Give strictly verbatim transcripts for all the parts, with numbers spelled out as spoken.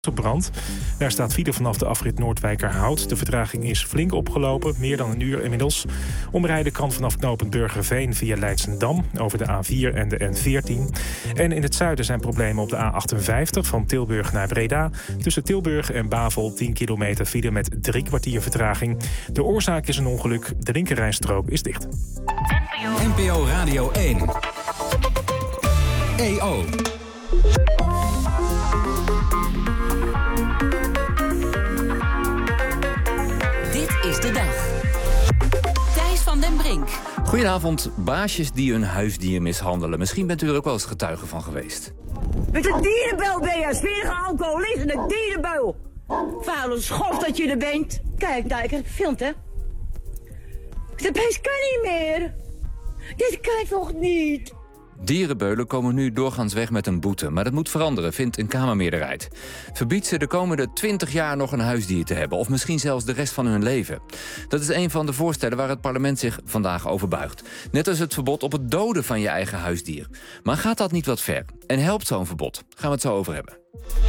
Brand. Daar staat file vanaf de afrit Noordwijkerhout. De vertraging is flink opgelopen, meer dan een uur inmiddels. Omrijden kan vanaf knooppunt Burgerveen via Leidsendam over de A vier en de N veertien. En in het zuiden zijn problemen op de A achtenvijftig van Tilburg naar Breda. Tussen Tilburg en Bavel tien kilometer file met drie kwartier vertraging. De oorzaak is een ongeluk. De linkerrijstrook is dicht. N P O Radio één. E O. Is de dag. Thijs van den Brink. Goedenavond. Baasjes die hun huisdier mishandelen. Misschien bent u er ook wel eens getuige van geweest. Met een dierenbuil ben je, smerige alcoholist en een dierenbuil. Vuile schof dat je er bent. Kijk, daar, ik heb gefilmd, hè. Dat beest kan niet meer. Dit kan toch niet. Dierenbeulen komen nu doorgaans weg met een boete. Maar dat moet veranderen, vindt een Kamermeerderheid. Verbiedt ze de komende twintig jaar nog een huisdier te hebben. Of misschien zelfs de rest van hun leven. Dat is een van de voorstellen waar het parlement zich vandaag over buigt. Net als het verbod op het doden van je eigen huisdier. Maar gaat dat niet wat ver? En helpt zo'n verbod? Gaan we het zo over hebben.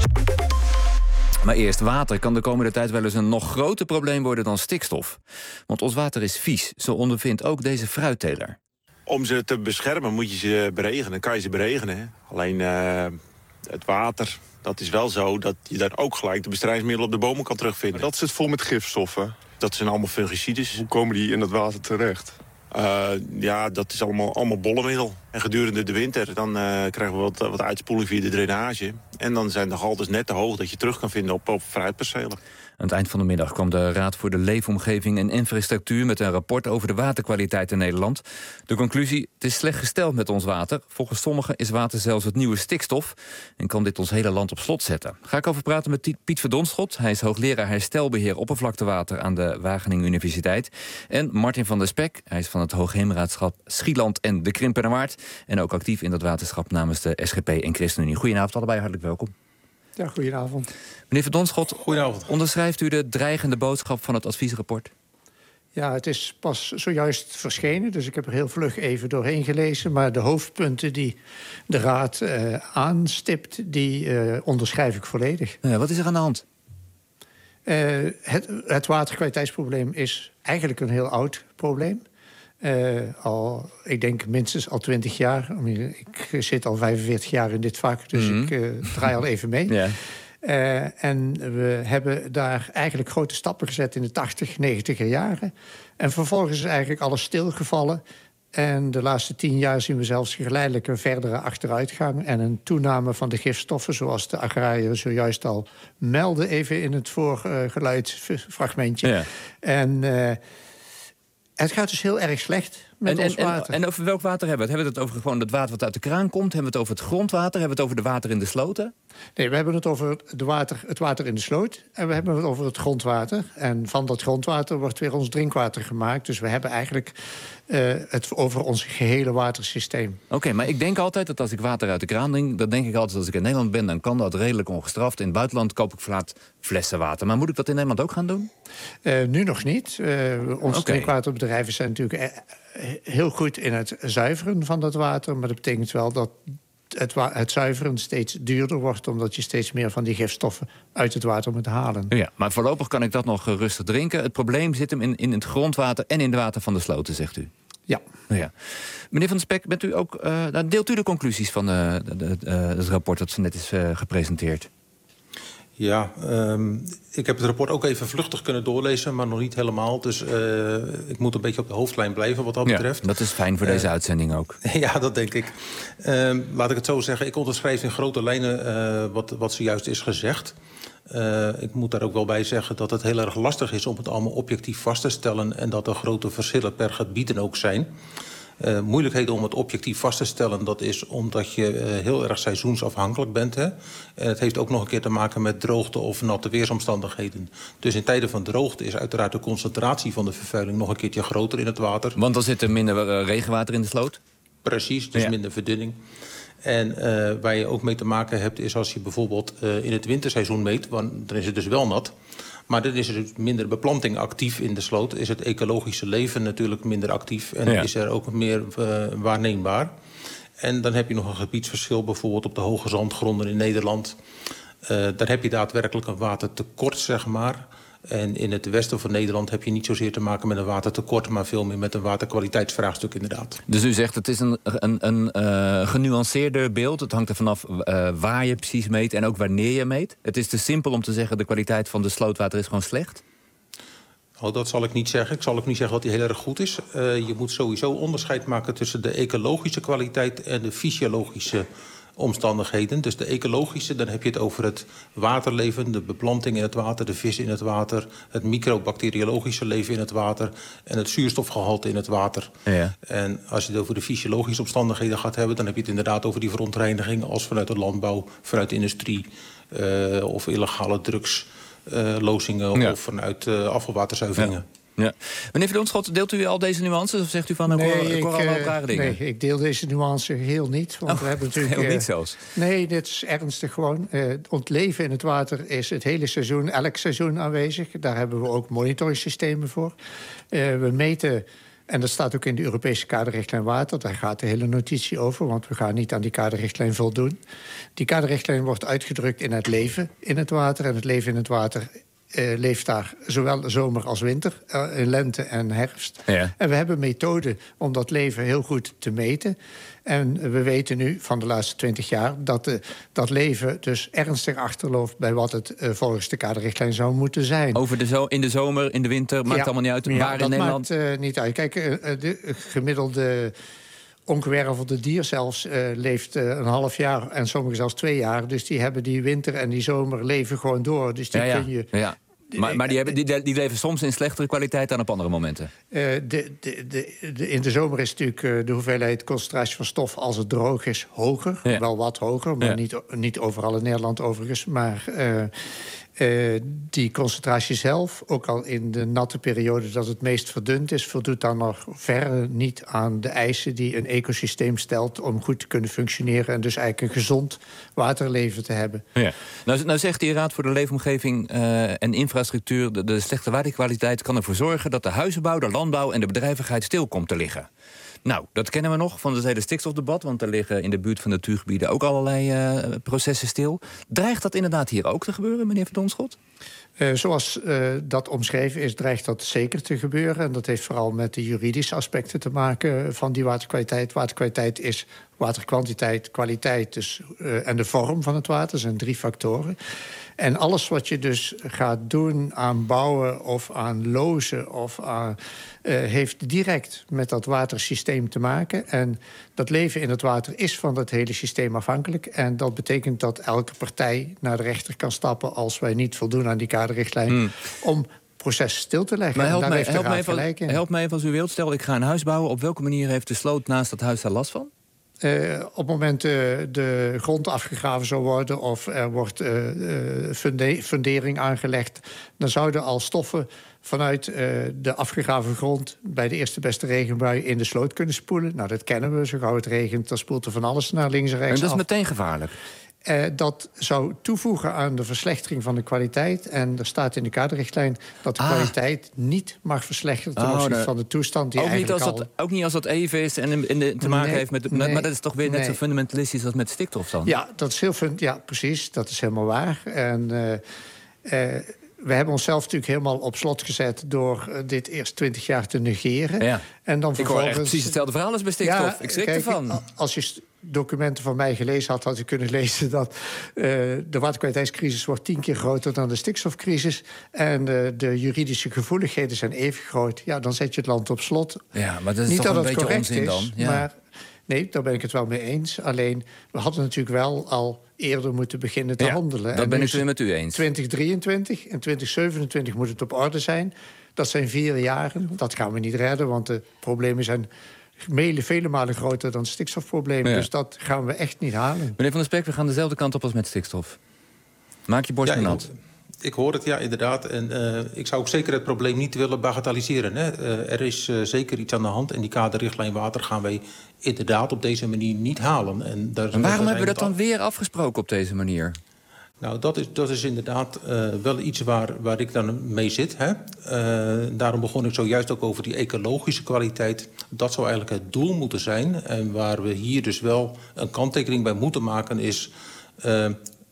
Maar eerst, water kan de komende tijd wel eens een nog groter probleem worden dan stikstof. Want ons water is vies, zo ondervindt ook deze fruitteler. Om ze te beschermen moet je ze beregenen, kan je ze beregenen. Hè? Alleen uh, het water, dat is wel zo dat je daar ook gelijk de bestrijdingsmiddelen op de bomen kan terugvinden. Dat zit vol met gifstoffen. Dat zijn allemaal fungicides. Hoe komen die in het water terecht? Uh, ja, dat is allemaal, allemaal bollenmiddel. En gedurende de winter dan uh, krijgen we wat, wat uitspoeling via de drainage. En dan zijn de haltes net te hoog dat je terug kan vinden op, op fruitpercelen. Aan het eind van de middag kwam de Raad voor de Leefomgeving en Infrastructuur met een rapport over de waterkwaliteit in Nederland. De conclusie: het is slecht gesteld met ons water. Volgens sommigen is water zelfs het nieuwe stikstof en kan dit ons hele land op slot zetten. Ga ik over praten met Piet Verdonschot. Hij is hoogleraar herstelbeheer oppervlaktewater aan de Wageningen Universiteit. En Martin van der Spek. Hij is van het Hoogheemraadschap Schieland en de Krimpenerwaard. En ook actief in dat waterschap namens de S G P en ChristenUnie. Goedenavond allebei, hartelijk welkom. Ja, goedenavond. Meneer Verdonschot, goedenavond. Onderschrijft u de dreigende boodschap van het adviesrapport? Ja, het is pas zojuist verschenen, dus ik heb er heel vlug even doorheen gelezen. Maar de hoofdpunten die de Raad uh, aanstipt, die uh, onderschrijf ik volledig. Ja, wat is er aan de hand? Uh, het, het waterkwaliteitsprobleem is eigenlijk een heel oud probleem. Uh, al, ik denk minstens al twintig jaar. Ik zit al vijfenveertig jaar in dit vak, dus mm-hmm. ik uh, draai al even mee. Ja. Uh, en we hebben daar eigenlijk grote stappen gezet in de tachtig, negentiger jaren. En vervolgens is eigenlijk alles stilgevallen. En de laatste tien jaar zien we zelfs geleidelijk een verdere achteruitgang en een toename van de gifstoffen, zoals de agrariër zojuist al meldde, even in het voorgeluidsfragmentje. Ja. En uh, het gaat dus heel erg slecht met en, ons en, water. En, en over welk water hebben we het? Hebben we het over gewoon het water wat uit de kraan komt? Hebben we het over het grondwater? Hebben we het over de water in de sloten? Nee, we hebben het over de water, het water in de sloot. En we hebben het over het grondwater. En van dat grondwater wordt weer ons drinkwater gemaakt. Dus we hebben eigenlijk uh, het over ons gehele watersysteem. Oké, okay, maar ik denk altijd dat als ik water uit de kraan drink, dan denk ik altijd als ik in Nederland ben, dan kan dat redelijk ongestraft. In het buitenland koop ik vaak flessen water. Maar moet ik dat in Nederland ook gaan doen? Uh, nu nog niet. Uh, onze okay. drinkwaterbedrijven zijn natuurlijk heel goed in het zuiveren van dat water. Maar dat betekent wel dat het, wa- het zuiveren steeds duurder wordt, omdat je steeds meer van die gifstoffen uit het water moet halen. Ja, maar voorlopig kan ik dat nog rustig drinken. Het probleem zit hem in, in het grondwater en in het water van de sloten, zegt u. Ja. ja. Meneer Van der Spek, bent u ook, uh, deelt u de conclusies van uh, de, de, uh, het rapport dat net is uh, gepresenteerd? Ja, um, ik heb het rapport ook even vluchtig kunnen doorlezen, maar nog niet helemaal. Dus uh, ik moet een beetje op de hoofdlijn blijven wat dat ja, betreft. Dat is fijn voor uh, deze uitzending ook. Ja, dat denk ik. Uh, laat ik het zo zeggen, ik onderschrijf in grote lijnen uh, wat, wat zojuist is gezegd. Uh, ik moet daar ook wel bij zeggen dat het heel erg lastig is om het allemaal objectief vast te stellen en dat er grote verschillen per gebieden ook zijn. Uh, moeilijkheden om het objectief vast te stellen, dat is omdat je uh, heel erg seizoensafhankelijk bent. Hè? En het heeft ook nog een keer te maken met droogte of natte weersomstandigheden. Dus in tijden van droogte is uiteraard de concentratie van de vervuiling nog een keertje groter in het water. Want dan zit er minder uh, regenwater in de sloot? Precies, dus ja. minder verdunning. En uh, waar je ook mee te maken hebt is als je bijvoorbeeld uh, in het winterseizoen meet, want dan is het dus wel nat. Maar dan is er minder beplanting actief in de sloot. Is het ecologische leven natuurlijk minder actief. En ja. is er ook meer uh, waarneembaar. En dan heb je nog een gebiedsverschil, bijvoorbeeld op de hoge zandgronden in Nederland. Uh, daar heb je daadwerkelijk een watertekort, zeg maar. En in het westen van Nederland heb je niet zozeer te maken met een watertekort, maar veel meer met een waterkwaliteitsvraagstuk inderdaad. Dus u zegt het is een, een, een uh, genuanceerder beeld. Het hangt er vanaf uh, waar je precies meet en ook wanneer je meet. Het is te simpel om te zeggen de kwaliteit van de slootwater is gewoon slecht? Oh, dat zal ik niet zeggen. Ik zal ook niet zeggen dat die heel erg goed is. Uh, je moet sowieso onderscheid maken tussen de ecologische kwaliteit en de fysiologische omstandigheden. Dus de ecologische, dan heb je het over het waterleven, de beplanting in het water, de vis in het water, het microbacteriologische leven in het water en het zuurstofgehalte in het water. Ja. En als je het over de fysiologische omstandigheden gaat hebben, dan heb je het inderdaad over die verontreiniging als vanuit de landbouw, vanuit de industrie uh, of illegale drugs. Uh, lozingen ja. of vanuit uh, afvalwaterzuiveringen. Ja. Ja. Meneer Van Donschot, deelt u al deze nuances of zegt u van nee, ik, ik hoor allemaal uh, rare dingen? Nee, ik deel deze nuance heel niet. Want oh, we hebben natuurlijk, heel uh, niet zelfs? Nee, dit is ernstig gewoon. Uh, ons leven in het water is het hele seizoen, elk seizoen aanwezig. Daar hebben we ook monitorsystemen voor. Uh, we meten. En dat staat ook in de Europese kaderrichtlijn water. Daar gaat de hele notitie over, want we gaan niet aan die kaderrichtlijn voldoen. Die kaderrichtlijn wordt uitgedrukt in het leven in het water. En het leven in het water uh, leeft daar zowel zomer als winter, uh, in lente en herfst. Ja. En we hebben methoden om dat leven heel goed te meten. En we weten nu van de laatste twintig jaar dat uh, dat leven dus ernstig achterloopt bij wat het uh, volgens de kaderrichtlijn zou moeten zijn. Over de zo- in de zomer, in de winter, maakt ja, allemaal niet uit. Ja, waar dat in Nederland? maakt uh, niet uit. Kijk, uh, de gemiddelde ongewervelde dier zelfs uh, leeft uh, een half jaar en sommigen zelfs twee jaar. Dus die hebben die winter en die zomer leven gewoon door. Dus die ja, ja. kun je... Ja. Maar, maar die, hebben, die, die leven soms in slechtere kwaliteit dan op andere momenten? Uh, de, de, de, de, in de zomer is natuurlijk uh, de hoeveelheid concentratie van stof als het droog is hoger. Ja. Wel wat hoger, maar ja. niet, niet overal in Nederland overigens. Maar uh, uh, die concentratie zelf, ook al in de natte periode dat het meest verdund is, voldoet dan nog verre niet aan de eisen die een ecosysteem stelt om goed te kunnen functioneren en dus eigenlijk een gezond waterleven te hebben. Ja. Nou, nou zegt die Raad voor de Leefomgeving uh, en Infrastructuur, de, de slechte waterkwaliteit kan ervoor zorgen dat de huizenbouw, de landbouw en de bedrijvigheid stil komt te liggen. Nou, dat kennen we nog van het hele stikstofdebat, want er liggen in de buurt van de natuurgebieden ook allerlei uh, processen stil. Dreigt dat inderdaad hier ook te gebeuren, meneer Van Donschot? Uh, zoals uh, dat omschreven is, dreigt dat zeker te gebeuren. En dat heeft vooral met de juridische aspecten te maken van die waterkwaliteit. Waterkwaliteit is waterkwantiteit, kwaliteit dus, uh, en de vorm van het water. Dat zijn drie factoren. En alles wat je dus gaat doen aan bouwen of aan lozen of aan, uh, heeft direct met dat watersysteem te maken. En dat leven in het water is van dat hele systeem afhankelijk. En dat betekent dat elke partij naar de rechter kan stappen als wij niet voldoen aan die kaderrichtlijn hmm. om proces stil te leggen. Maar help, daar mij, heeft help, mij even, help mij even als u wilt. Stel, ik ga een huis bouwen. Op welke manier heeft de sloot naast dat huis daar last van? Uh, op het moment uh, de grond afgegraven zou worden of er wordt uh, uh, funde- fundering aangelegd, dan zouden al stoffen vanuit uh, de afgegraven grond bij de eerste beste regenbui in de sloot kunnen spoelen. Nou, dat kennen we. Zo gauw het regent, dan spoelt er van alles naar links en rechts af. En dat is meteen gevaarlijk? Uh, dat zou toevoegen aan de verslechtering van de kwaliteit. En er staat in de kaderrichtlijn dat de ah. kwaliteit niet mag verslechteren ten opzichte oh, van de toestand die ook eigenlijk niet als al... dat, ook niet als dat even is en, en de, te maken nee, heeft met... De, nee, maar dat is toch weer net nee. zo fundamentalistisch als met stikstof dan? Ja, dat is heel fun- ja, precies. Dat is helemaal waar. En... Uh, uh, we hebben onszelf natuurlijk helemaal op slot gezet door uh, dit eerst twintig jaar te negeren. Ja. En dan vervolgens... Ik hoor echt precies hetzelfde verhaal als bij stikstof. Ja, ik schrik kijk, ervan. Als je documenten van mij gelezen had, had u kunnen lezen dat uh, de waterkwaliteitscrisis wordt tien keer groter dan de stikstofcrisis. En uh, de juridische gevoeligheden zijn even groot. Ja, dan zet je het land op slot. Ja, maar dat is Niet toch dat een beetje onzin is, dan? Ja. Maar nee, daar ben ik het wel mee eens. Alleen, we hadden natuurlijk wel al eerder moeten beginnen te ja, handelen. Dat en ben ik weer met u eens. twintig drieëntwintig en twintig zevenentwintig moet het op orde zijn. Dat zijn vier jaren. Dat gaan we niet redden, want de problemen zijn vele, vele malen groter dan het stikstofprobleem. Ja. Dus dat gaan we echt niet halen. Meneer Van der Spek, we gaan dezelfde kant op als met stikstof. Maak je borst ja, nat. Ik hoor het, ja, inderdaad. En uh, ik zou ook zeker het probleem niet willen bagatelliseren. Hè. Uh, er is uh, zeker iets aan de hand. En die kaderrichtlijn water gaan wij inderdaad op deze manier niet halen. En, daar, en waarom hebben we dat dan af... weer afgesproken op deze manier? Nou, dat is, dat is inderdaad uh, wel iets waar, waar ik dan mee zit. Hè. Uh, daarom begon ik zojuist ook over die ecologische kwaliteit. Dat zou eigenlijk het doel moeten zijn. En waar we hier dus wel een kanttekening bij moeten maken is... Uh,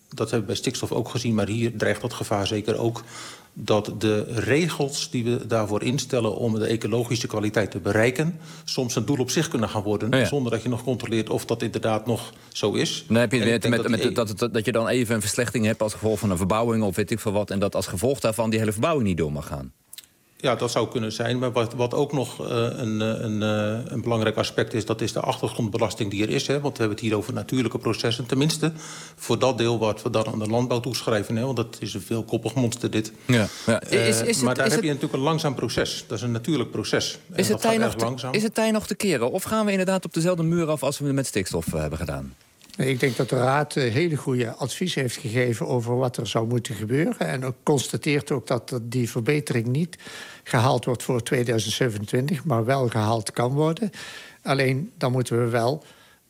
dat hebben we bij stikstof ook gezien, maar hier dreigt dat gevaar zeker ook, dat de regels die we daarvoor instellen om de ecologische kwaliteit te bereiken, soms een doel op zich kunnen gaan worden, oh ja. zonder dat je nog controleert of dat inderdaad nog zo is. Dan heb je met, met, dat, met, die... dat, dat, dat je dan even een verslechtering hebt als gevolg van een verbouwing of weet ik veel wat, en dat als gevolg daarvan die hele verbouwing niet door mag gaan. Ja, dat zou kunnen zijn. Maar wat, wat ook nog uh, een, een, uh, een belangrijk aspect is, dat is de achtergrondbelasting die er is. Hè? Want we hebben het hier over natuurlijke processen. Tenminste, voor dat deel wat we dan aan de landbouw toeschrijven. Hè? Want dat is een veelkoppig monster, dit. Ja, ja. Uh, is, is het, maar daar is heb het... je natuurlijk een langzaam proces. Dat is een natuurlijk proces. Is het, tij nog te, langzaam. is het tij nog te keren? Of gaan we inderdaad op dezelfde muur af als we het met stikstof uh, hebben gedaan? Ik denk dat de Raad hele goede advies heeft gegeven over wat er zou moeten gebeuren. En ook constateert ook dat die verbetering niet gehaald wordt voor tweeduizend zevenentwintig... maar wel gehaald kan worden. Alleen dan moeten we wel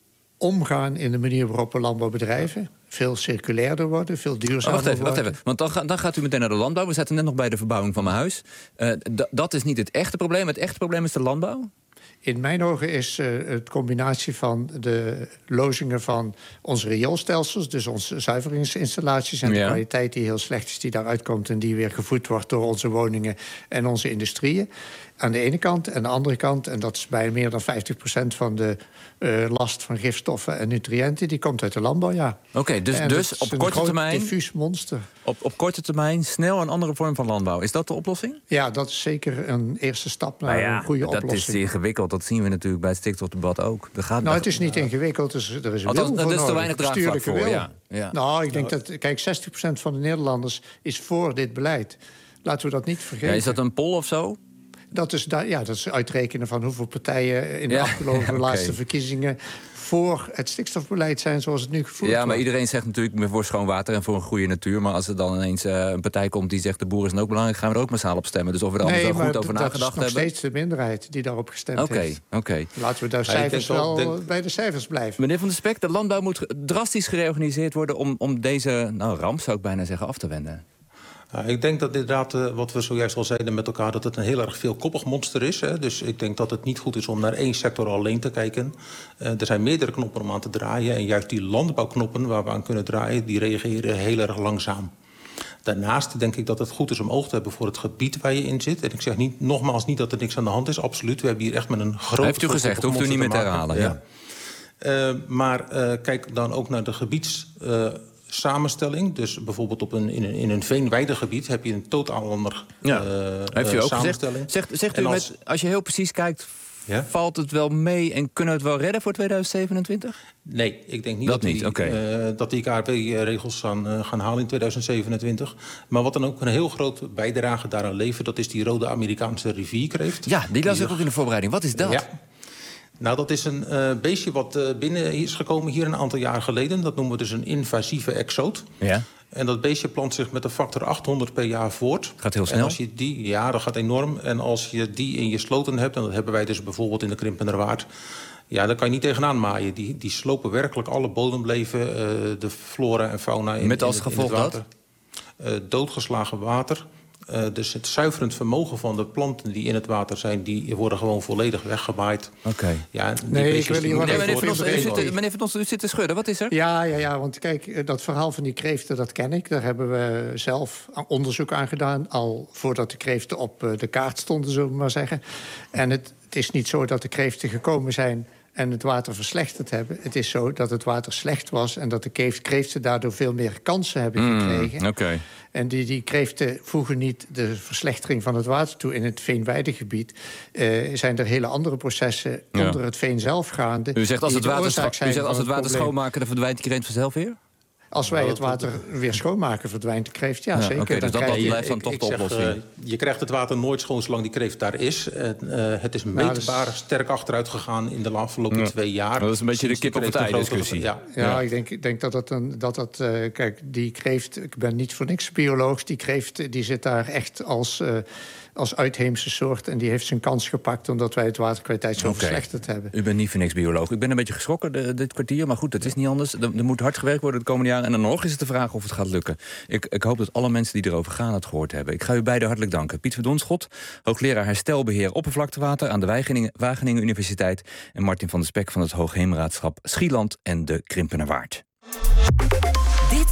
omgaan in de manier waarop we landbouw bedrijven. Veel circulairder worden, veel duurzamer oh, wacht even, worden. Wacht even, want dan, ga, dan gaat u meteen naar de landbouw. We zaten net nog bij de verbouwing van mijn huis. Uh, d- dat is niet het echte probleem. Het echte probleem is de landbouw? In mijn ogen is uh, het combinatie van de lozingen van onze rioolstelsels, dus onze zuiveringsinstallaties en ja. de kwaliteit die heel slecht is, die daaruit komt en die weer gevoed wordt door onze woningen en onze industrieën. Aan de ene kant. En aan de andere kant, en dat is bij meer dan vijftig procent van de uh, last van gifstoffen en nutriënten, die komt uit de landbouw, ja. Oké, okay, dus, dus op korte termijn, diffuus monster. Op, op korte termijn snel een andere vorm van landbouw. Is dat de oplossing? Ja, dat is zeker een eerste stap naar ja, een goede dat oplossing. Dat is ingewikkeld, dat zien we natuurlijk bij het stikstofdebat ook. Er gaat nou, het is niet uh, ingewikkeld, dus er is een althans, wil voor er is te weinig draagvlak voor, ja. ja. Nou, ik denk dat, kijk, zestig procent van de Nederlanders is voor dit beleid. Laten we dat niet vergeten. Ja, is dat een poll of zo? Dat is, ja, dat is uitrekenen van hoeveel partijen in de ja, afgelopen okay. laatste verkiezingen voor het stikstofbeleid zijn zoals het nu gevoerd wordt. Ja, maar iedereen zegt natuurlijk voor schoon water en voor een goede natuur. Maar als er dan ineens uh, een partij komt die zegt de boeren zijn ook belangrijk, gaan we er ook massaal op stemmen. Dus of we er nee, allemaal zo goed over nagedacht hebben. Dat is nog steeds de minderheid die daarop gestemd okay, heeft. Oké, okay. Laten we daar ja, cijfers wel denk... bij de cijfers blijven. Meneer Van der Spek, de landbouw moet drastisch gereorganiseerd worden om, om deze nou, ramp, zou ik bijna zeggen, af te wenden. Ja, ik denk dat inderdaad, uh, wat we zojuist al zeiden met elkaar, dat het een heel erg veelkoppig monster is. Hè. Dus ik denk dat het niet goed is om naar één sector alleen te kijken. Uh, er zijn meerdere knoppen om aan te draaien. En juist die landbouwknoppen waar we aan kunnen draaien, die reageren heel erg langzaam. Daarnaast denk ik dat het goed is om oog te hebben voor het gebied waar je in zit. En ik zeg niet, nogmaals niet dat er niks aan de hand is, absoluut. We hebben hier echt met een grote... Heeft u gezegd, hoeft u niet meer te herhalen. Ja. Ja. Uh, maar uh, kijk dan ook naar de gebieds... Uh, samenstelling. Dus bijvoorbeeld op een, in, een, in een veenweidegebied heb je een totaal ander ja. uh, Heeft u ook samenstelling. Gezegd, zegt zegt u als, met, als je heel precies kijkt, ja? valt het wel mee en kunnen we het wel redden voor tweeduizend zevenentwintig? Nee, ik denk niet dat, dat, niet. Die, Okay. uh, dat die K R P-regels gaan, uh, gaan halen in tweeduizend zevenentwintig. Maar wat dan ook een heel groot bijdrage daaraan levert, dat is die rode Amerikaanse rivierkreeft. Ja, die las ik ook in de voorbereiding. Wat is dat? Ja. Nou, dat is een uh, beestje wat uh, binnen is gekomen hier een aantal jaar geleden. Dat noemen we dus een invasieve exoot. Ja. En dat beestje plant zich met een factor achthonderd per jaar voort. Gaat heel snel. En als je die, ja, dat gaat enorm. En als je die in je sloten hebt, en dat hebben wij dus bijvoorbeeld in de Krimpenerwaard, ja, daar kan je niet tegenaan maaien. Die, die slopen werkelijk alle bodemleven, uh, de flora en fauna in, met als in, gevolg in het water. dat? Uh, doodgeslagen water. Uh, dus het zuiverend vermogen van de planten die in het water zijn, die worden gewoon volledig weggemaaid. Oké. Okay. Ja, nee, ik wil hier nee, meneer Van Os, u zit, meneer Van Os, u zit te schudden. Wat is er? Ja, ja, ja, want kijk, dat verhaal van die kreeften, dat ken ik. Daar hebben we zelf onderzoek aan gedaan, al voordat de kreeften op de kaart stonden, zullen we maar zeggen. En het, het is niet zo dat de kreeften gekomen zijn en het water verslechterd hebben. Het is zo dat het water slecht was en dat de kreeften daardoor veel meer kansen hebben mm, gekregen. Okay. En die, die kreeften voegen niet de verslechtering van het water toe. In het veenweidegebied uh, zijn er hele andere processen ja. onder het veen zelf gaande. U zegt als het water, scho- u zegt, als het water het schoonmaken, dan verdwijnt die kreeft vanzelf weer? Als wij het water weer schoonmaken, verdwijnt de kreeft. Ja, ja zeker. Okay, dus dan dat krijg je, blijft dan ik, toch ik de zeg, oplossing. Uh, je krijgt het water nooit schoon zolang die kreeft daar is. Uh, het is meetbaar nou, dus sterk achteruit gegaan in de afgelopen ja. twee jaar. Dat is een beetje de kip op het ei discussie. Ja, ja, ja. ik denk, ik denk dat dat... Een, dat, dat uh, kijk, die kreeft... Ik ben niet voor niks bioloog. Die kreeft die zit daar echt als... Uh, als uitheemse soort. En die heeft zijn kans gepakt omdat wij het waterkwaliteit zo okay. verslechterd hebben. U bent niet voor niks bioloog. Ik ben een beetje geschrokken de, dit kwartier. Maar goed, dat is niet anders. Er, er moet hard gewerkt worden de komende jaren. En dan nog is het de vraag of het gaat lukken. Ik, ik hoop dat alle mensen die erover gaan het gehoord hebben. Ik ga u beiden hartelijk danken. Piet Verdonschot, hoogleraar herstelbeheer oppervlaktewater aan de Wageningen, Wageningen Universiteit. En Martin van der Spek van het Hoogheemraadschap Schieland en de Krimpenerwaard. Dit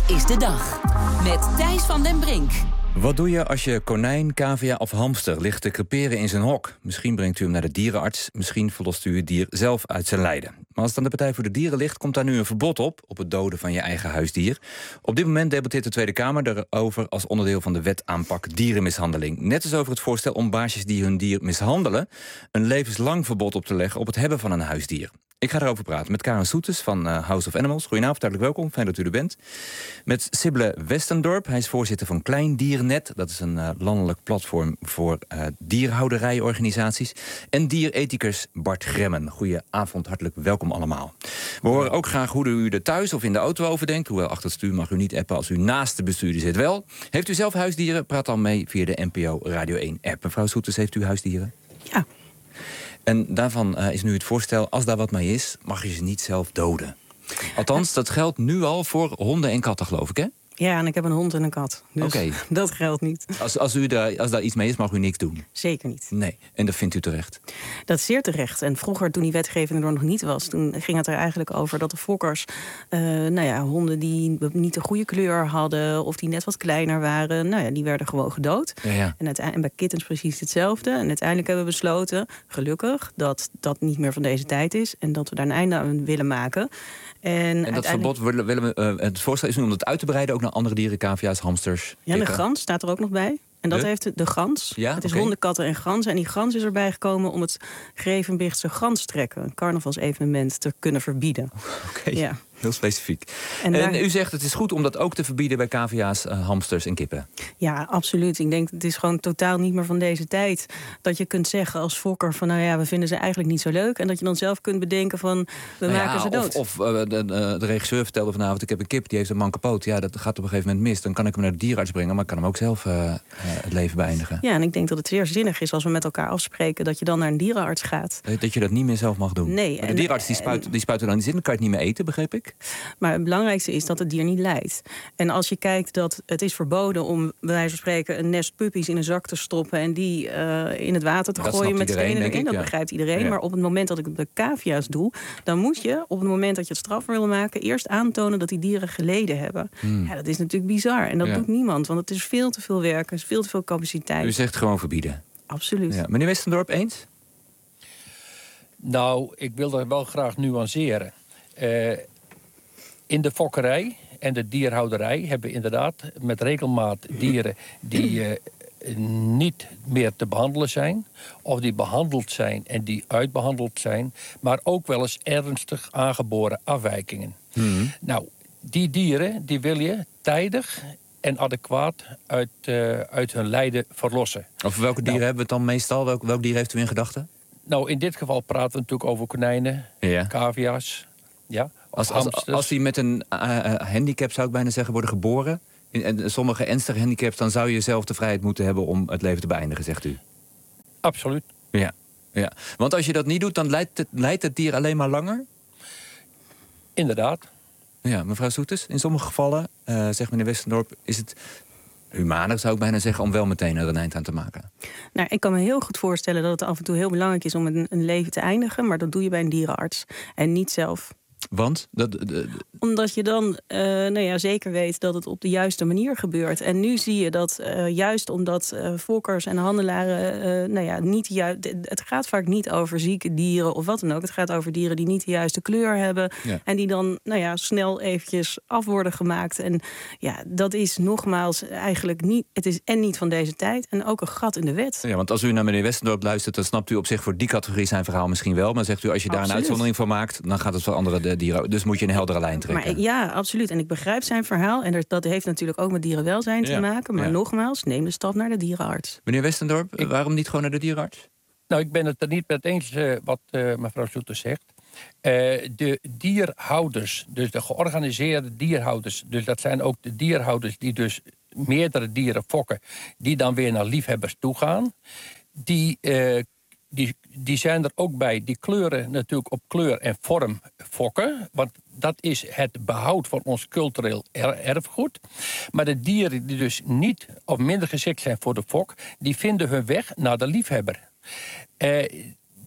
is de dag. Met Thijs van den Brink. Wat doe je als je konijn, cavia of hamster ligt te creperen in zijn hok? Misschien brengt u hem naar de dierenarts, misschien verlost u het dier zelf uit zijn lijden. Maar als het aan de Partij voor de Dieren ligt, komt daar nu een verbod op, op het doden van je eigen huisdier. Op dit moment debatteert de Tweede Kamer erover als onderdeel van de wet aanpak dierenmishandeling. Net als over het voorstel om baasjes die hun dier mishandelen een levenslang verbod op te leggen op het hebben van een huisdier. Ik ga erover praten met Karen Soetes van uh, House of Animals. Goedenavond, hartelijk welkom. Fijn dat u er bent. Met Sibylle Westendorp. Hij is voorzitter van Klein Dierennet. Dat is een uh, landelijk platform voor uh, dierhouderijorganisaties. En dierethicus Bart Gremmen. Goedenavond, hartelijk welkom allemaal. We horen ook graag hoe u er thuis of in de auto over denkt. Hoewel achter het stuur mag u niet appen als u naast de bestuurder zit wel. Heeft u zelf huisdieren? Praat dan mee via de N P O Radio één app. Mevrouw Soetes, heeft u huisdieren? Ja. En daarvan uh, is nu het voorstel, als daar wat mee is, mag je ze niet zelf doden. Althans, dat geldt nu al voor honden en katten, geloof ik, hè? Ja, en ik heb een hond en een kat. Dus okay. Dat geldt niet. Als, als, u daar, als daar iets mee is, mag u niks doen? Zeker niet. Nee, en dat vindt u terecht? Dat is zeer terecht. En vroeger, toen die wetgeving er nog niet was, toen ging het er eigenlijk over dat de fokkers, uh, nou ja, honden die niet de goede kleur hadden of die net wat kleiner waren, nou ja, die werden gewoon gedood. Ja, ja. En, en bij kittens precies hetzelfde. En uiteindelijk hebben we besloten, gelukkig, dat dat niet meer van deze tijd is en dat we daar een einde aan willen maken. En, en dat uiteindelijk... verbod willen, willen we, uh, het voorstel is nu om dat uit te breiden ook naar andere dieren, cavia's, hamsters. Ja, de grans staat er ook nog bij. En dat de? heeft de gans. Ja, het is okay. honden, katten en ganzen. En die gans is erbij gekomen om het Grevenbrichtse ganstrekken, een carnavalsevenement, te kunnen verbieden. Oké, okay. Ja. Heel specifiek. En, en daar... u zegt het is goed om dat ook te verbieden bij cavia's, uh, hamsters en kippen. Ja, absoluut. Ik denk het is gewoon totaal niet meer van deze tijd dat je kunt zeggen als fokker van nou ja, we vinden ze eigenlijk niet zo leuk. En dat je dan zelf kunt bedenken van we nou maken ja, ze dood. Of, of uh, de, de, de regisseur vertelde vanavond, ik heb een kip, die heeft een man kapot. Ja, dat gaat op een gegeven moment mis. Dan kan ik hem naar de dierenarts brengen, maar ik kan hem ook zelf uh, uh, het leven beëindigen. Ja, en ik denk dat het zeer zinnig is als we met elkaar afspreken dat je dan naar een dierenarts gaat. Dat je dat niet meer zelf mag doen. Nee. Maar de dierenarts die spuit, die spuit er dan niet in, dan kan je het niet meer eten, begreep ik? Maar het belangrijkste is dat het dier niet lijdt. En als je kijkt dat het is verboden om bij wijze van spreken een nest puppies in een zak te stoppen en die uh, in het water te dat gooien met iedereen, stenen erin, dat ja. begrijpt iedereen. Ja. Maar op het moment dat ik het bij cavia's doe, dan moet je op het moment dat je het straf wil maken eerst aantonen dat die dieren geleden hebben. Hmm. Ja, dat is natuurlijk bizar. En dat ja. doet niemand, want het is veel te veel werk, er is veel te veel capaciteit. U zegt gewoon verbieden? Absoluut. Ja. Meneer Westendorp, eens? Nou, ik wil dat wel graag nuanceren. Uh, in de fokkerij en de dierhouderij hebben we inderdaad met regelmaat dieren die uh, niet meer te behandelen zijn, of die behandeld zijn en die uitbehandeld zijn, maar ook wel eens ernstig aangeboren afwijkingen. Hmm. Nou, die dieren die wil je tijdig en adequaat uit, uh, uit hun lijden verlossen. Over welke dieren nou, hebben we het dan meestal? Welk, welk dier heeft u in gedachten? Nou, in dit geval praten we natuurlijk over konijnen, ja. cavia's. Ja, als, als, als die met een uh, handicap, zou ik bijna zeggen, worden geboren, en sommige ernstige handicaps, dan zou je zelf de vrijheid moeten hebben om het leven te beëindigen, zegt u? Absoluut. Ja, ja. Want als je dat niet doet, dan leidt het, leidt het dier alleen maar langer? Inderdaad. Ja, mevrouw Soetes, in sommige gevallen, uh, zegt meneer Westendorp, is het humaner, zou ik bijna zeggen, om wel meteen er een eind aan te maken. Nou, ik kan me heel goed voorstellen dat het af en toe heel belangrijk is om een, een leven te eindigen, maar dat doe je bij een dierenarts en niet zelf. Want? Dat, de, de... Omdat je dan uh, nou ja, zeker weet dat het op de juiste manier gebeurt. En nu zie je dat uh, juist omdat uh, fokkers en handelaren uh, nou ja, niet juist. Het gaat vaak niet over zieke dieren of wat dan ook. Het gaat over dieren die niet de juiste kleur hebben. Ja. En die dan nou ja, snel eventjes af worden gemaakt. En ja, dat is nogmaals eigenlijk niet. Het is en niet van deze tijd en ook een gat in de wet. Ja, want als u naar meneer Westendorp luistert, dan snapt u op zich voor die categorie zijn verhaal misschien wel. Maar zegt u, als je daar Absoluut. een uitzondering van maakt, dan gaat het voor andere dieren. Dus moet je een heldere lijn trekken. Maar, ja, absoluut. En ik begrijp zijn verhaal. En dat heeft natuurlijk ook met dierenwelzijn te ja. maken. Maar ja. nogmaals, neem de stap naar de dierenarts. Meneer Westendorp, ik... waarom niet gewoon naar de dierenarts? Nou, ik ben het er niet met eens uh, wat uh, mevrouw Soetes zegt. Uh, de dierhouders, dus de georganiseerde dierhouders, dus dat zijn ook de dierhouders die dus meerdere dieren fokken, die dan weer naar liefhebbers toe gaan, die... Uh, Die, die zijn er ook bij. Die kleuren natuurlijk op kleur en vorm fokken. Want dat is het behoud van ons cultureel er- erfgoed. Maar de dieren die dus niet of minder geschikt zijn voor de fok, die vinden hun weg naar de liefhebber. Uh,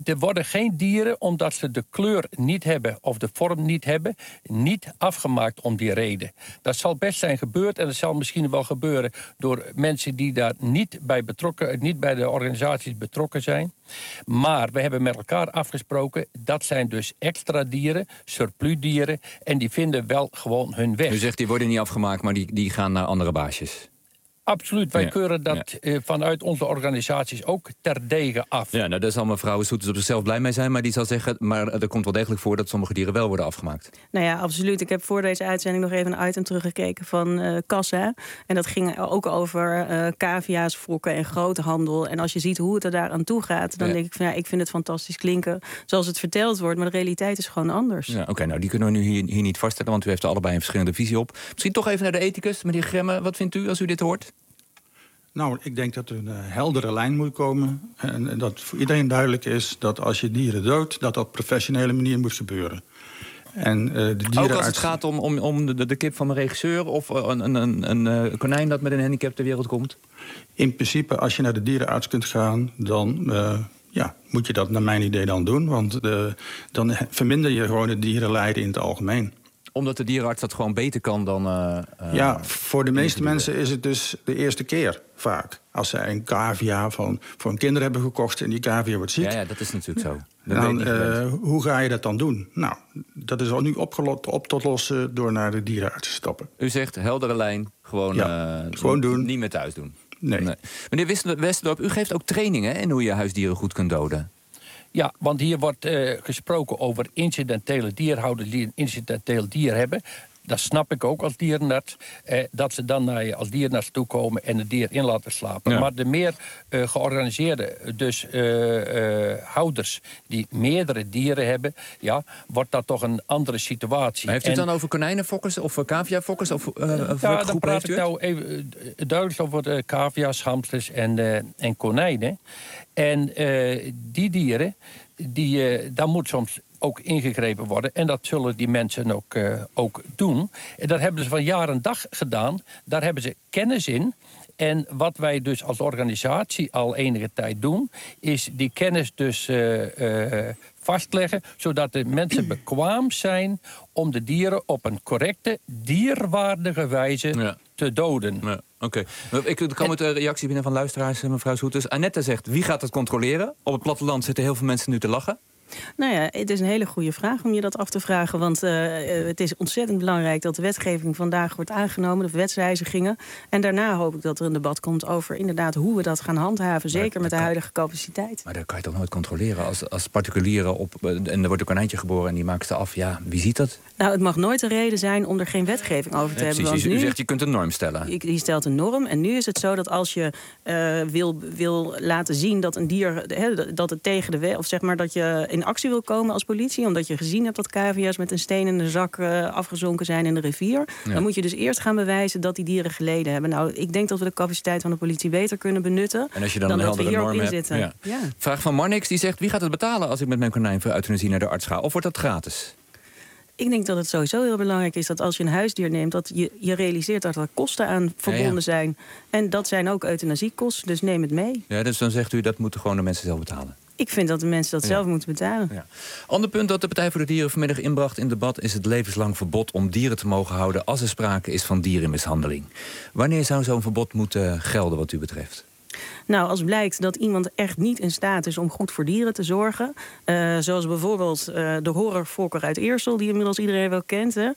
er worden geen dieren, omdat ze de kleur niet hebben of de vorm niet hebben, niet afgemaakt om die reden. Dat zal best zijn gebeurd en dat zal misschien wel gebeuren door mensen die daar niet bij betrokken, niet bij de organisaties betrokken zijn. Maar we hebben met elkaar afgesproken, dat zijn dus extra dieren, surplusdieren, en die vinden wel gewoon hun weg. U zegt die worden niet afgemaakt, maar die, die gaan naar andere baasjes. Absoluut, wij Ja, keuren dat ja. uh, vanuit onze organisaties ook terdege af. Ja, nou, daar zal mevrouw Soeters op zichzelf blij mee zijn, maar die zal zeggen, maar er komt wel degelijk voor dat sommige dieren wel worden afgemaakt. Nou ja, absoluut. Ik heb voor deze uitzending nog even een item teruggekeken van uh, Kassa. En dat ging ook over uh, cavia's, fokken en groothandel. En als je ziet hoe het er daar aan toe gaat, dan Ja. denk ik van ja, ik vind het fantastisch klinken zoals het verteld wordt, maar de realiteit is gewoon anders. Ja, Oké, okay, nou die kunnen we nu hier, hier niet vaststellen, want u heeft er allebei een verschillende visie op. Misschien toch even naar de ethicus, meneer Gremme. Wat vindt u als u dit hoort? Nou, ik denk dat er een uh, heldere lijn moet komen. En, en dat voor iedereen duidelijk is dat als je dieren doodt, dat dat op professionele manier moet gebeuren. En, uh, de dieren Ook als het gaat om, om, om de, de kip van een regisseur of een, een, een, een uh, konijn dat met een handicap ter wereld komt? In principe, als je naar de dierenarts kunt gaan, dan uh, ja, moet je dat naar mijn idee dan doen. Want uh, dan verminder je gewoon het dierenlijden in het algemeen. Omdat de dierenarts dat gewoon beter kan dan... Uh, uh, ja, voor de meeste mensen is het dus de eerste keer vaak. Als zij een cavia van, voor hun kinderen hebben gekocht en die cavia wordt ziek. Ja, ja, dat is natuurlijk zo. Dat Dan, ben je niet uh, gewend. hoe ga je dat dan doen? Nou, dat is al nu opgelot, op te lossen door naar de dierenarts te stappen. U zegt heldere lijn, gewoon, Ja, uh, gewoon doen. Niet meer thuis doen. Nee. nee. Meneer Westendorp, u geeft ook trainingen in hoe je huisdieren goed kunt doden. Ja, want hier wordt uh, gesproken over incidentele dierhouders die een incidenteel dier hebben. Dat snap ik ook als dierenarts. Eh, dat ze dan naar je als dierenarts toe komen en het dier in laten slapen. Ja. Maar de meer uh, georganiseerde dus, uh, uh, houders die meerdere dieren hebben, ja, wordt dat toch een andere situatie. Maar heeft u het En- dan over konijnenfokkers of uh, caviafokkers? Of, uh, Ja, welke dan groep praat heeft u ik het? nou even uh, duidelijk over de cavia's, hamsters en, uh, en konijnen. En uh, die dieren, die, uh, daar moet soms ook ingegrepen worden. En dat zullen die mensen ook, uh, ook doen. En dat hebben ze van jaar en dag gedaan. Daar hebben ze kennis in. En wat wij dus als organisatie al enige tijd doen, is die kennis dus uh, uh, vastleggen, zodat de mensen bekwaam zijn om de dieren op een correcte, dierwaardige wijze Ja. te doden. Ja, Oké. Okay. Ik er komt een reactie binnen van luisteraars, mevrouw Soeters. Annette zegt, wie gaat het controleren? Op het platteland zitten heel veel mensen nu te lachen. Nou ja, het is een hele goede vraag om je dat af te vragen. Want uh, het is ontzettend belangrijk dat de wetgeving vandaag wordt aangenomen, de wetswijzigingen. En daarna hoop ik dat er een debat komt over inderdaad hoe we dat gaan handhaven. Zeker met de huidige capaciteit. Maar dat kan je toch nooit controleren? Als, als particulieren op, en er wordt een konijntje geboren en die maken ze af. Ja, wie ziet dat? Nou, het mag nooit een reden zijn om er geen wetgeving over te Ja, hebben. precies, Want u nu, zegt je kunt een norm stellen. je, je stelt een norm. En nu is het zo dat als je uh, wil, wil laten zien dat een dier, he, dat het tegen de wet, of zeg maar dat je in actie wil komen als politie, omdat je gezien hebt dat cavia's met een steen in de zak uh, afgezonken zijn in de rivier, Ja. dan moet je dus eerst gaan bewijzen dat die dieren geleden hebben. Nou, ik denk dat we de capaciteit van de politie beter kunnen benutten En als je dan, dan een dat we heldere hierop norm hebt. inzitten. Ja. Ja. Vraag van Marnix, die zegt, wie gaat het betalen als ik met mijn konijn voor euthanasie naar de arts ga? Of wordt dat gratis? Ik denk dat het sowieso heel belangrijk is dat als je een huisdier neemt, dat je, je realiseert dat er kosten aan verbonden Ja, ja. zijn. En dat zijn ook euthanasiekosten, dus neem het mee. Ja, dus dan zegt u, dat moeten gewoon de mensen zelf betalen. Ik vind dat de mensen dat Ja. zelf moeten betalen. Ja. Ander punt dat de Partij voor de Dieren vanmiddag inbracht in debat is het levenslang verbod om dieren te mogen houden als er sprake is van dierenmishandeling. Wanneer zou zo'n verbod moeten gelden wat u betreft? Nou, als blijkt dat iemand echt niet in staat is om goed voor dieren te zorgen, uh, zoals bijvoorbeeld uh, de horrorfokker uit Eersel, die inmiddels iedereen wel kent, hè,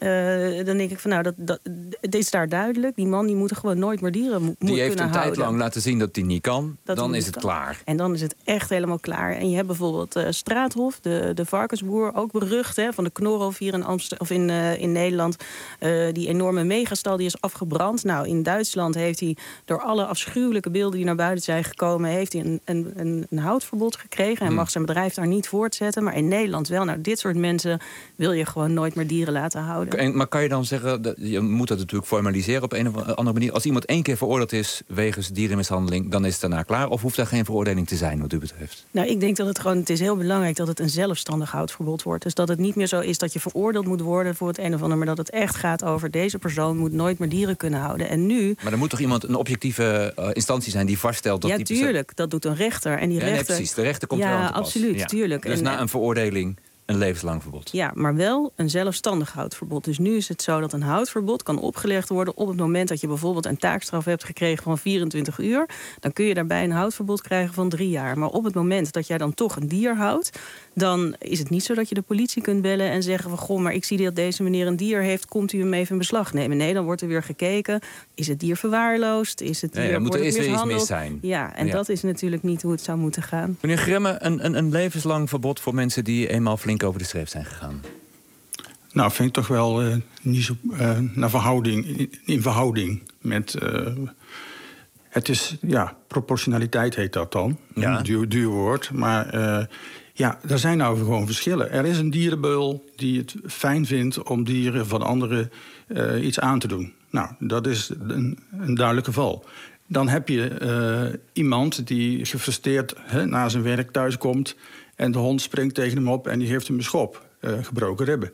uh, dan denk ik van nou, dat, dat, het is daar duidelijk. Die man die moet er gewoon nooit meer dieren mo- Die moet heeft kunnen een houden. tijd lang laten zien dat hij niet kan. Dat Dan hij is niet het kan. klaar. En dan is het echt helemaal klaar. En je hebt bijvoorbeeld uh, Straathof, de, de varkensboer, ook berucht, hè, van de Knorhof hier in, Amster- of in, uh, in Nederland. Uh, die enorme megastal die is afgebrand. Nou, in Duitsland heeft hij door alle afschuwelijke beelden die naar buiten zijn gekomen, heeft hij een, een, een, een houtverbod gekregen. Hij Hmm. mag zijn bedrijf daar niet voortzetten. Maar in Nederland wel. Nou, dit soort mensen wil je gewoon nooit meer dieren laten houden. En, maar kan je dan zeggen, dat, je moet dat natuurlijk formaliseren op een of andere manier. Als iemand één keer veroordeeld is wegens dierenmishandeling, dan is het daarna klaar? Of hoeft daar geen veroordeling te zijn wat u betreft? Nou, ik denk dat het gewoon, het is heel belangrijk dat het een zelfstandig houtverbod wordt. Dus dat het niet meer zo is dat je veroordeeld moet worden voor het een of ander, maar dat het echt gaat over deze persoon moet nooit meer dieren kunnen houden. En nu... Maar er moet toch iemand, een objectieve uh, instantie zijn die vaststelt dat ja, die tuurlijk. persoon... Dat doet een rechter. En die ja, rechter... nee, precies. De rechter komt ja, er aan te pas. absoluut, Ja. tuurlijk. Dus en, na een veroordeling een levenslang verbod. Ja, maar wel een zelfstandig houdverbod. Dus nu is het zo dat een houdverbod kan opgelegd worden op het moment dat je bijvoorbeeld een taakstraf hebt gekregen van vierentwintig uur. Dan kun je daarbij een houdverbod krijgen van drie jaar. Maar op het moment dat jij dan toch een dier houdt, dan is het niet zo dat je de politie kunt bellen en zeggen van goh, maar ik zie dat deze meneer een dier heeft, komt u hem even in beslag nemen? Nee, dan wordt er weer gekeken, is het dier verwaarloosd? Is het dier, ja, ja, moet er wordt eerst het weer iets mishandeld? mis zijn. Ja, en Ja. dat is natuurlijk niet hoe het zou moeten gaan. Meneer Gremme, een, een, een levenslang verbod voor mensen die eenmaal flink over de streep zijn gegaan. Nou, vind ik toch wel uh, niet zo uh, naar verhouding, in, in verhouding met... Uh, het is, ja, proportionaliteit heet dat dan. Ja. Een duur, duur woord. Maar uh, ja, er zijn nou gewoon verschillen. Er is een dierenbeul die het fijn vindt om dieren van anderen uh, iets aan te doen. Nou, dat is een, een duidelijk geval. Dan heb je uh, iemand die gefrustreerd hè, na zijn werk thuis komt en de hond springt tegen hem op en die geeft hem een schop. Uh, gebroken ribben.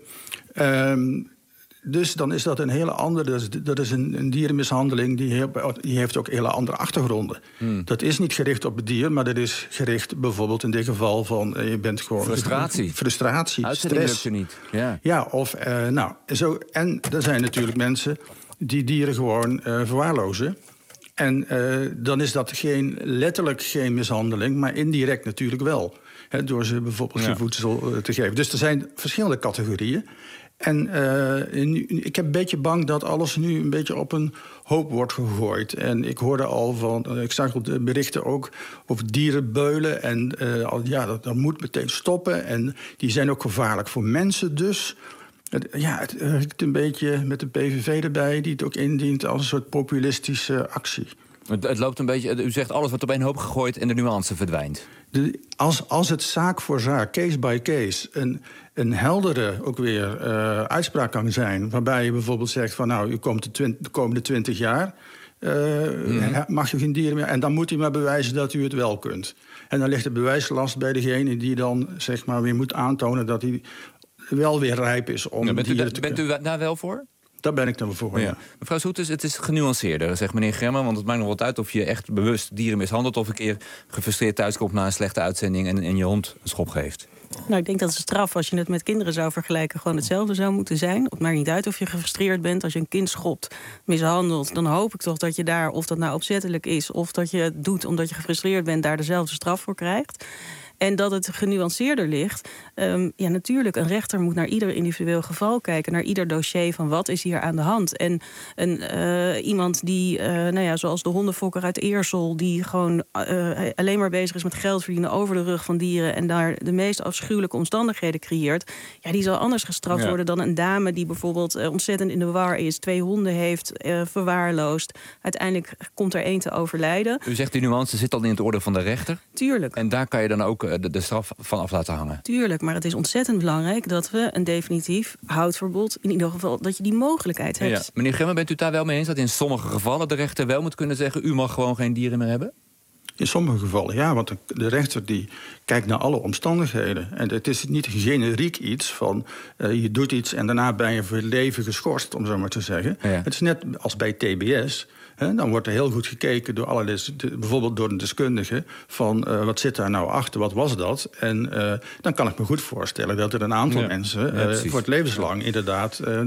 Um, dus dan is dat een hele andere... Dat is, dat is een, een dierenmishandeling die, heel, die heeft ook hele andere achtergronden. Hmm. Dat is niet gericht op het dier, maar dat is gericht bijvoorbeeld in dit geval van... Uh, je bent gewoon... Frustratie. Frustratie, Uitzending stress. lukt je niet. Ja, ja of... Uh, nou, zo, en er zijn natuurlijk mensen die dieren gewoon uh, verwaarlozen. En uh, dan is dat geen, letterlijk geen mishandeling, maar indirect natuurlijk wel. He, door ze bijvoorbeeld geen ja. voedsel te geven. Dus er zijn verschillende categorieën. En uh, nu, ik heb een beetje bang dat alles nu een beetje op een hoop wordt gegooid. En ik hoorde al van, uh, ik zag op de berichten ook over dierenbeulen. En uh, al, ja, dat, dat moet meteen stoppen. En die zijn ook gevaarlijk voor mensen dus. Het, ja, het ruikt een beetje met de P V V erbij, die het ook indient als een soort populistische actie. Het, het loopt een beetje, u zegt alles wordt op één hoop gegooid en de nuance verdwijnt. De, als, als het zaak voor zaak, case by case, een, een heldere ook weer uh, uitspraak kan zijn, waarbij je bijvoorbeeld zegt van nou, u komt de, twint, de komende twintig jaar, uh, mm-hmm. mag u geen dieren meer, en dan moet u maar bewijzen dat u het wel kunt. En dan ligt de bewijslast bij degene die dan zeg maar weer moet aantonen dat hij wel weer rijp is om ja, bent dieren u, te... Bent u daar wel voor? Daar ben ik dan voor, ja. ja. Mevrouw Soeters, het is genuanceerder, zegt meneer Gremme, want het maakt nog wat uit of je echt bewust dieren mishandelt of een keer gefrustreerd thuiskomt na een slechte uitzending en, en je hond een schop geeft. Nou, ik denk dat de straf, als je het met kinderen zou vergelijken, gewoon hetzelfde zou moeten zijn. Het maakt niet uit of je gefrustreerd bent. Als je een kind schopt, mishandelt, dan hoop ik toch dat je daar, of dat nou opzettelijk is, of dat je het doet omdat je gefrustreerd bent, daar dezelfde straf voor krijgt. En dat het genuanceerder ligt. Um, ja, natuurlijk, een rechter moet naar ieder individueel geval kijken, naar ieder dossier van wat is hier aan de hand. En een, uh, iemand die, uh, nou ja, zoals de hondenfokker uit Eersel, die gewoon uh, alleen maar bezig is met geld verdienen over de rug van dieren en daar de meest afschuwelijke omstandigheden creëert, ja, die zal anders gestraft ja. worden dan een dame die bijvoorbeeld uh, ontzettend in de war is, twee honden heeft, uh, verwaarloosd. Uiteindelijk komt er één te overlijden. U zegt die nuance zit al in het oordeel van de rechter? Tuurlijk. En daar kan je dan ook De, de straf van af laten hangen. Tuurlijk, maar het is ontzettend belangrijk dat we een definitief houdverbod, in ieder geval dat je die mogelijkheid hebt. Ja. Meneer Gremme, bent u daar wel mee eens dat in sommige gevallen de rechter wel moet kunnen zeggen, u mag gewoon geen dieren meer hebben? In sommige gevallen, ja, want de rechter die kijkt naar alle omstandigheden. En het is niet generiek iets van uh, je doet iets en daarna ben je voor het leven geschorst, om zo maar te zeggen. Ja. Het is net als bij T B S. He, dan wordt er heel goed gekeken door allerlei, bijvoorbeeld door een deskundige, van uh, wat zit daar nou achter, wat was dat? En uh, dan kan ik me goed voorstellen dat er een aantal ja. mensen uh, ja, voor het levenslang inderdaad. Uh,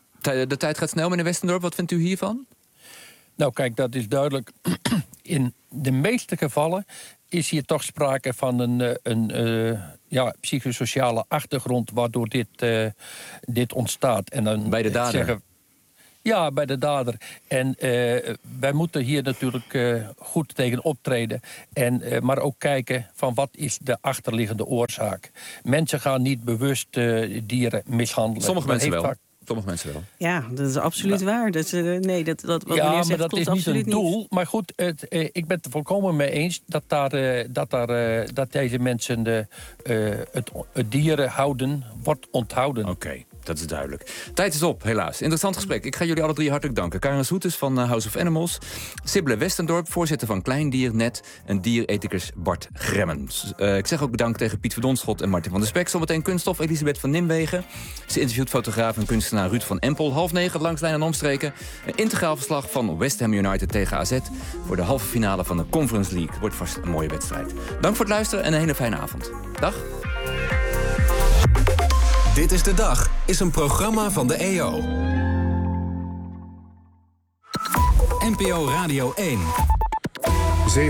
de tijd gaat snel, meneer Westendorp. Wat vindt u hiervan? Nou, kijk, dat is duidelijk. In de meeste gevallen is hier toch sprake van een, een uh, ja, psychosociale achtergrond waardoor dit, uh, dit ontstaat. En dan bij de dader? Zeggen, ja, bij de dader. En uh, wij moeten hier natuurlijk uh, goed tegen optreden. En, uh, maar ook kijken van wat is de achterliggende oorzaak. Mensen gaan niet bewust uh, dieren mishandelen. Sommige mensen wel. Vaak... Sommige mensen wel. Ja, dat is absoluut ja. waar. Dat, uh, nee, dat, dat, wat ja, zegt, maar dat is niet een doel. Niet. Maar goed, het, uh, ik ben het er volkomen mee eens dat, daar, uh, dat, daar, uh, dat deze mensen de, uh, het, het dieren houden wordt onthouden. Oké. Okay. dat is duidelijk. Tijd is op, helaas. Interessant gesprek. Ik ga jullie alle drie hartelijk danken. Karen Soetes van House of Animals. Sibylle Westendorp, voorzitter van Kleindiernet. En dierethicus Bart Gremmens. Uh, ik zeg ook bedankt tegen Piet Verdonschot en Martin van der Spek. Zometeen kunststof Elisabeth van Nimwegen. Ze interviewt fotograaf en kunstenaar Ruud van Empel. Half negen, langs lijn en omstreken. Een integraal verslag van West Ham United tegen A Z... voor de halve finale van de Conference League. Wordt vast een mooie wedstrijd. Dank voor het luisteren en een hele fijne avond. Dag. Dit is de Dag is een programma van de E O. N P O Radio één.